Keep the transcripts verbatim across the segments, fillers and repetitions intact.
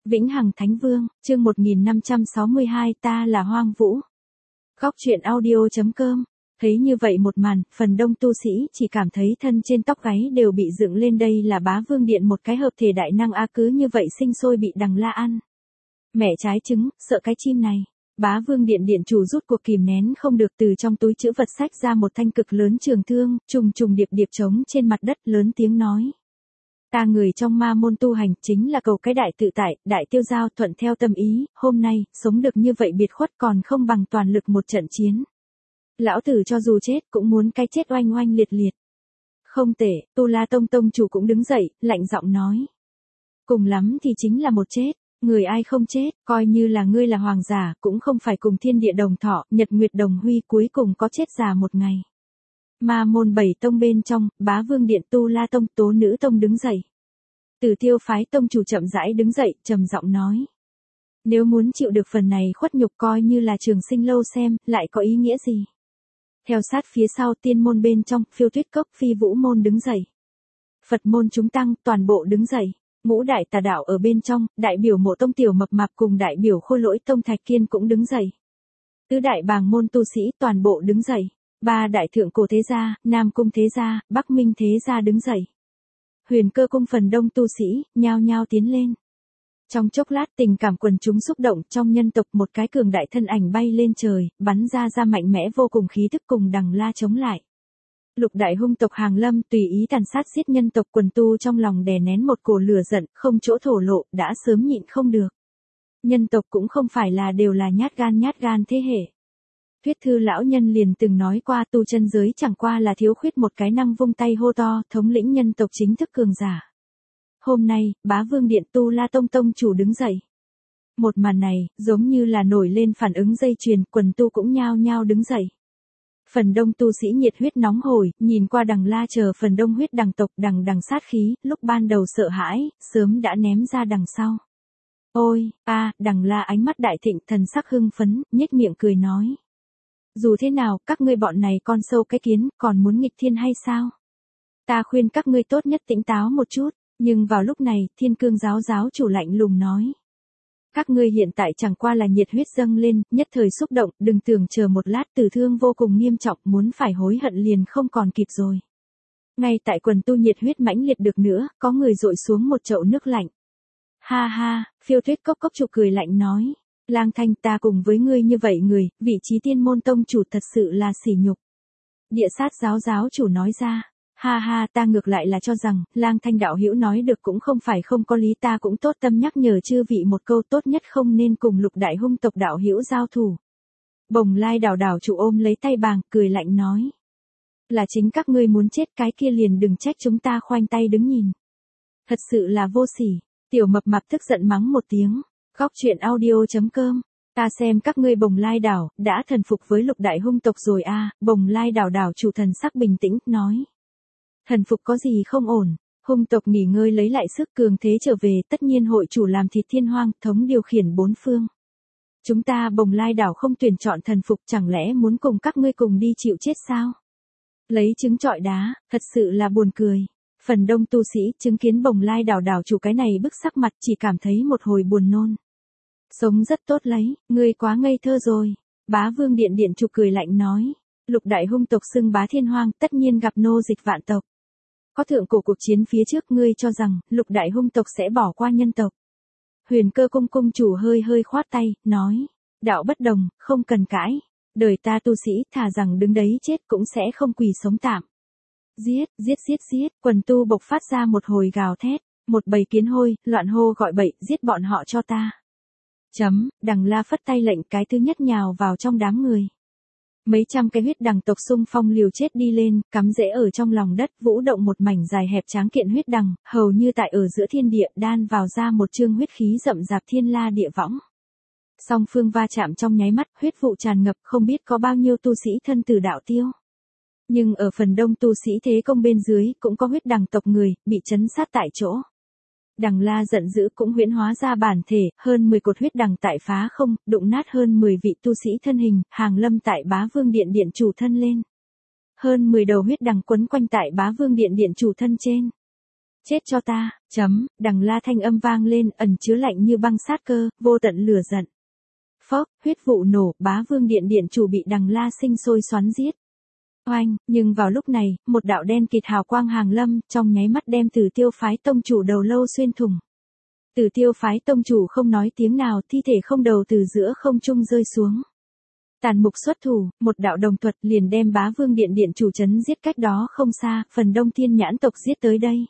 Vĩnh Hằng Thánh Vương, chương một nghìn năm trăm sáu mươi hai ta là Hoang Vũ. Góc truyện audio chấm com. Thấy như vậy một màn, phần đông tu sĩ chỉ cảm thấy thân trên tóc gáy đều bị dựng lên, đây là Bá Vương Điện một cái hợp thể đại năng a, cứ như vậy sinh sôi bị Đằng La ăn. Mẹ trái trứng, sợ cái chim này. Bá Vương Điện điện chủ rút cuộc kìm nén không được, từ trong túi trữ vật sách ra một thanh cực lớn trường thương, trùng trùng điệp điệp trống trên mặt đất, lớn tiếng nói. Ta người trong ma môn tu hành chính là cầu cái đại tự tại, đại tiêu giao, thuận theo tâm ý, hôm nay, sống được như vậy biệt khuất còn không bằng toàn lực một trận chiến. Lão tử cho dù chết cũng muốn cái chết oanh oanh liệt liệt. Không tệ, Tu La Tông tông chủ cũng đứng dậy, lạnh giọng nói. Cùng lắm thì chính là một chết, người ai không chết, coi như là ngươi là hoàng giả, cũng không phải cùng thiên địa đồng thọ, nhật nguyệt đồng huy, cuối cùng có chết già một ngày. Ma môn bảy tông bên trong, Bá Vương Điện, Tu La Tông, Tố Nữ Tông đứng dậy. Tử Tiêu phái tông chủ chậm rãi đứng dậy, trầm giọng nói. Nếu muốn chịu được phần này khuất nhục, coi như là Trường Sinh lâu xem, lại có ý nghĩa gì? Theo sát phía sau, tiên môn bên trong, Phiêu Tuyết Cốc, Phi Vũ môn đứng dậy. Phật môn chúng tăng, toàn bộ đứng dậy. Ngũ đại tà đạo ở bên trong, đại biểu Mộ Tông Tiểu Mập Mạp cùng đại biểu Khôi Lỗi Tông Thạch Kiên cũng đứng dậy. Tứ đại bàng môn tu sĩ toàn bộ đứng dậy. Ba đại thượng cổ thế gia, Nam cung thế gia, Bắc Minh thế gia đứng dậy. Huyền Cơ cung phần đông tu sĩ, nhao nhao tiến lên. Trong chốc lát tình cảm quần chúng xúc động, trong nhân tộc một cái cường đại thân ảnh bay lên trời, bắn ra ra mạnh mẽ vô cùng khí thức cùng Đằng La chống lại. Lục đại hung tộc hàng lâm tùy ý tàn sát giết nhân tộc, quần tu trong lòng đè nén một cổ lửa giận, không chỗ thổ lộ, đã sớm nhịn không được. Nhân tộc cũng không phải là đều là nhát gan nhát gan thế hệ. Thuyết thư lão nhân liền từng nói qua, tu chân giới chẳng qua là thiếu khuyết một cái năng vung tay hô to, thống lĩnh nhân tộc chính thức cường giả. Hôm nay, Bá Vương Điện, Tu La Tông tông chủ đứng dậy. Một màn này, giống như là nổi lên phản ứng dây chuyền, quần tu cũng nhao nhao đứng dậy. Phần đông tu sĩ nhiệt huyết nóng hổi, nhìn qua Đằng La chờ phần đông huyết đằng tộc đằng đằng sát khí, lúc ban đầu sợ hãi, sớm đã ném ra đằng sau. Ôi, a, Đằng La ánh mắt đại thịnh, thần sắc hưng phấn, nhếch miệng cười nói. Dù thế nào, các ngươi bọn này con sâu cái kiến, còn muốn nghịch thiên hay sao? Ta khuyên các ngươi tốt nhất tỉnh táo một chút, nhưng vào lúc này, Thiên Cương giáo giáo chủ lạnh lùng nói. Các ngươi hiện tại chẳng qua là nhiệt huyết dâng lên, nhất thời xúc động, đừng tưởng chờ một lát tử thương vô cùng nghiêm trọng, muốn phải hối hận liền không còn kịp rồi. Ngay tại quần tu nhiệt huyết mãnh liệt được nữa, có người dội xuống một chậu nước lạnh. Ha ha, Phiêu Tuyết Cốc cốc chủ cười lạnh nói. Lang Thanh, ta cùng với ngươi như vậy người, vị trí tiên môn tông chủ thật sự là sỉ nhục. Địa sát giáo giáo chủ nói ra. Ha ha, ta ngược lại là cho rằng, Lang Thanh đạo hữu nói được cũng không phải không có lý, ta cũng tốt tâm nhắc nhở chư vị một câu, tốt nhất không nên cùng lục đại hung tộc đạo hữu giao thủ. Bồng Lai đảo đảo chủ ôm lấy tay bàng, cười lạnh nói. Là chính các ngươi muốn chết, cái kia liền đừng trách chúng ta khoanh tay đứng nhìn. Thật sự là vô sỉ. Tiểu Mập Mạp tức giận mắng một tiếng. Góc truyện audio chấm com. Ta xem các ngươi Bồng Lai đảo, đã thần phục với lục đại hung tộc rồi à, Bồng Lai đảo đảo chủ thần sắc bình tĩnh, nói. Thần phục có gì không ổn, hung tộc nghỉ ngơi lấy lại sức, cường thế trở về, tất nhiên hội chủ làm thịt thiên hoang, thống điều khiển bốn phương. Chúng ta Bồng Lai đảo không tuyển chọn thần phục, chẳng lẽ muốn cùng các ngươi cùng đi chịu chết sao? Lấy trứng trọi đá, thật sự là buồn cười. Phần đông tu sĩ chứng kiến Bồng Lai đảo đảo chủ cái này bức sắc mặt, chỉ cảm thấy một hồi buồn nôn. Sống rất tốt lấy, ngươi quá ngây thơ rồi. Bá Vương Điện điện chủ cười lạnh nói. Lục đại hung tộc xưng bá thiên hoang, tất nhiên gặp nô dịch vạn tộc. Có thượng cổ cuộc chiến phía trước, ngươi cho rằng, lục đại hung tộc sẽ bỏ qua nhân tộc. Huyền Cơ cung cung chủ hơi hơi khoát tay, nói. Đạo bất đồng, không cần cãi. Đời ta tu sĩ, thà rằng đứng đấy chết cũng sẽ không quỳ sống tạm. Giết, giết giết giết, quần tu bộc phát ra một hồi gào thét. Một bầy kiến hôi, loạn hô gọi bậy, giết bọn họ cho ta. Chấm, Đằng La phất tay lệnh, cái thứ nhất nhào vào trong đám người. Mấy trăm cái huyết đằng tộc xung phong liều chết đi lên, cắm rễ ở trong lòng đất, vũ động một mảnh dài hẹp tráng kiện huyết đằng, hầu như tại ở giữa thiên địa, đan vào ra một chương huyết khí rậm rạp thiên la địa võng. Song phương va chạm trong nháy mắt, huyết vụ tràn ngập, không biết có bao nhiêu tu sĩ thân tử đạo tiêu. Nhưng ở phần đông tu sĩ thế công bên dưới, cũng có huyết đằng tộc người, bị chấn sát tại chỗ. Đằng La giận dữ cũng huyễn hóa ra bản thể, hơn mười cột huyết đằng tại phá không, đụng nát hơn mười vị tu sĩ thân hình, hàng lâm tại Bá Vương Điện điện chủ thân lên. Hơn mười đầu huyết đằng quấn quanh tại Bá Vương Điện điện chủ thân trên. Chết cho ta, chấm, Đằng La thanh âm vang lên, ẩn chứa lạnh như băng sát cơ, vô tận lửa giận. Phốc, huyết vụ nổ, Bá Vương Điện điện chủ bị Đằng La sinh sôi xoắn giết. Oanh, nhưng vào lúc này, một đạo đen kịt hào quang hàng lâm, trong nháy mắt đem Tử Tiêu phái tông chủ đầu lâu xuyên thủng. Tử Tiêu phái tông chủ không nói tiếng nào, thi thể không đầu từ giữa không trung rơi xuống. Tàn mục xuất thủ, một đạo đồng thuật liền đem Bá Vương Điện điện chủ trấn giết cách đó không xa, phần đông thiên nhãn tộc giết tới đây.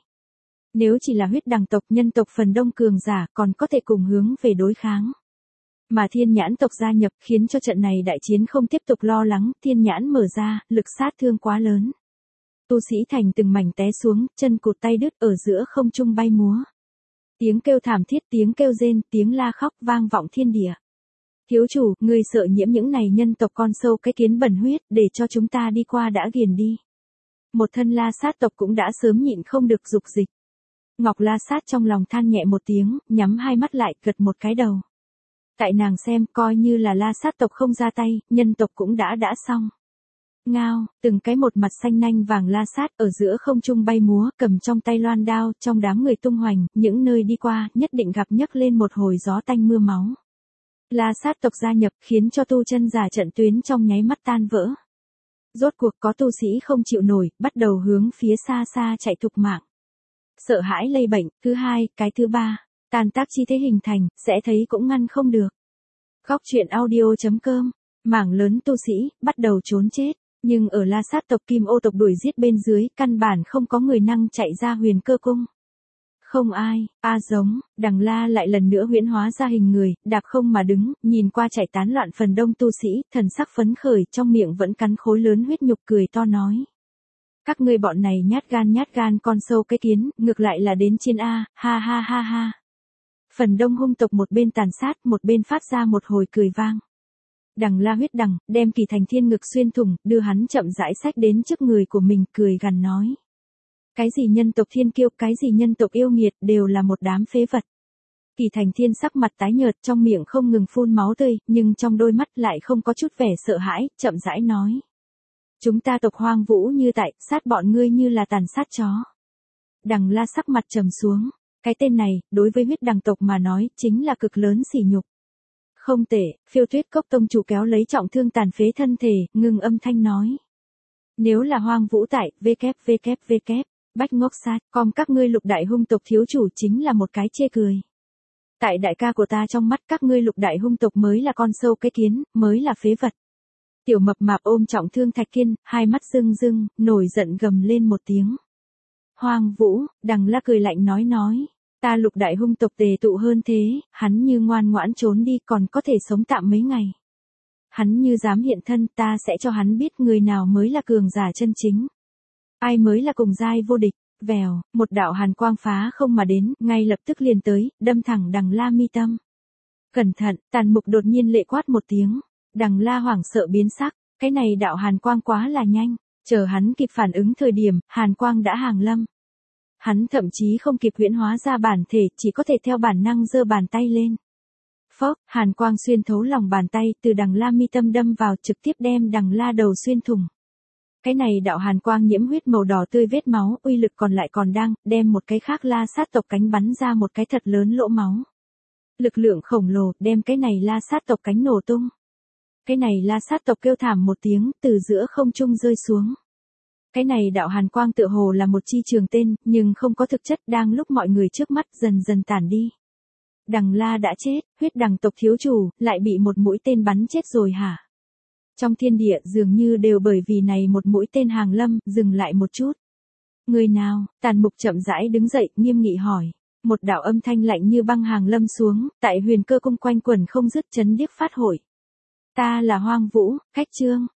Nếu chỉ là huyết đằng tộc nhân tộc phần đông cường giả còn có thể cùng hướng về đối kháng. Mà thiên nhãn tộc gia nhập khiến cho trận này đại chiến không tiếp tục lo lắng, thiên nhãn mở ra, lực sát thương quá lớn. Tu sĩ thành từng mảnh té xuống, chân cụt tay đứt ở giữa không trung bay múa. Tiếng kêu thảm thiết, tiếng kêu rên, tiếng la khóc vang vọng thiên địa. Thiếu chủ, ngươi sợ nhiễm những này nhân tộc con sâu cái kiến bẩn huyết, để cho chúng ta đi qua đã ghiền đi. Một thân La Sát tộc cũng đã sớm nhịn không được dục dịch. Ngọc La Sát trong lòng than nhẹ một tiếng, nhắm hai mắt lại, gật một cái đầu. Tại nàng xem, coi như là La Sát tộc không ra tay, nhân tộc cũng đã đã xong. Ngao, từng cái một mặt xanh nanh vàng La Sát ở giữa không trung bay múa, cầm trong tay loan đao, trong đám người tung hoành, những nơi đi qua, nhất định gặp nhấc lên một hồi gió tanh mưa máu. La Sát tộc gia nhập, khiến cho tu chân giả trận tuyến trong nháy mắt tan vỡ. Rốt cuộc có tu sĩ không chịu nổi, bắt đầu hướng phía xa xa chạy thục mạng. Sợ hãi lây bệnh, thứ hai, cái thứ ba, tàn tác chi thế hình thành, sẽ thấy cũng ngăn không được. Góc truyện audio chấm com, mảng lớn tu sĩ, bắt đầu trốn chết, nhưng ở La Sát tộc Kim Ô tộc đuổi giết bên dưới, căn bản không có người năng chạy ra Huyền Cơ cung. Không ai, a giống, Đằng La lại lần nữa huyễn hóa ra hình người, đạp không mà đứng, nhìn qua chạy tán loạn phần đông tu sĩ, thần sắc phấn khởi, trong miệng vẫn cắn khối lớn huyết nhục cười to nói. Các ngươi bọn này nhát gan nhát gan con sâu cái kiến, ngược lại là đến chiến A, ha ha ha ha. Phần đông hung tộc một bên tàn sát, một bên phát ra một hồi cười vang. Đằng La huyết đằng, đem Kỳ Thành Thiên ngực xuyên thủng, đưa hắn chậm rãi xách đến trước người của mình, cười gằn nói. Cái gì nhân tộc thiên kiêu, cái gì nhân tộc yêu nghiệt, đều là một đám phế vật. Kỳ Thành Thiên sắc mặt tái nhợt, trong miệng không ngừng phun máu tươi, nhưng trong đôi mắt lại không có chút vẻ sợ hãi, chậm rãi nói. Chúng ta tộc Hoang Vũ như tại, sát bọn ngươi như là tàn sát chó. Đằng La sắc mặt trầm xuống, cái tên này, đối với huyết đằng tộc mà nói, chính là cực lớn sỉ nhục. Không tệ, Phiêu Tuyết Cốc tông chủ kéo lấy trọng thương tàn phế thân thể, ngừng âm thanh nói. Nếu là Hoang Vũ tại, www, Bách Ngốc Sát, com các ngươi lục đại hung tộc thiếu chủ chính là một cái chê cười. Tại đại ca của ta trong mắt các ngươi lục đại hung tộc mới là con sâu cái kiến, mới là phế vật. Tiểu mập mạp ôm trọng thương Thạch Kiên, hai mắt rưng rưng, nổi giận gầm lên một tiếng. Hoang Vũ, Đằng La cười lạnh nói nói, ta lục đại hung tộc tề tụ hơn thế, hắn như ngoan ngoãn trốn đi còn có thể sống tạm mấy ngày. Hắn như dám hiện thân, ta sẽ cho hắn biết người nào mới là cường giả chân chính. Ai mới là cùng giai vô địch. Vèo, một đạo hàn quang phá không mà đến, ngay lập tức liền tới, đâm thẳng Đằng La mi tâm. Cẩn thận, Tàn Mục đột nhiên lệ quát một tiếng. Đằng La hoảng sợ biến sắc, cái này đạo hàn quang quá là nhanh, chờ hắn kịp phản ứng thời điểm, hàn quang đã hàng lâm. Hắn thậm chí không kịp huyễn hóa ra bản thể, chỉ có thể theo bản năng giơ bàn tay lên. Phốc, hàn quang xuyên thấu lòng bàn tay, từ Đằng La mi tâm đâm vào, trực tiếp đem Đằng La đầu xuyên thủng. Cái này đạo hàn quang nhiễm huyết màu đỏ tươi vết máu, uy lực còn lại còn đang, đem một cái khác La Sát tộc cánh bắn ra một cái thật lớn lỗ máu. Lực lượng khổng lồ, đem cái này La Sát tộc cánh nổ tung. Cái này La Sát tộc kêu thảm một tiếng, từ giữa không trung rơi xuống. Cái này đạo hàn quang tựa hồ là một chi trường tên, nhưng không có thực chất, đang lúc mọi người trước mắt dần dần tản đi. Đằng La đã chết, huyết đằng tộc thiếu chủ, lại bị một mũi tên bắn chết rồi hả? Trong thiên địa dường như đều bởi vì này một mũi tên hàng lâm, dừng lại một chút. Người nào? Tàn Mục chậm rãi đứng dậy, nghiêm nghị hỏi. Một đạo âm thanh lạnh như băng hàng lâm xuống, tại Huyền Cơ cung quanh quẩn không dứt, chấn điếc phát hội. Ta là Hoang Vũ, Khách Trương.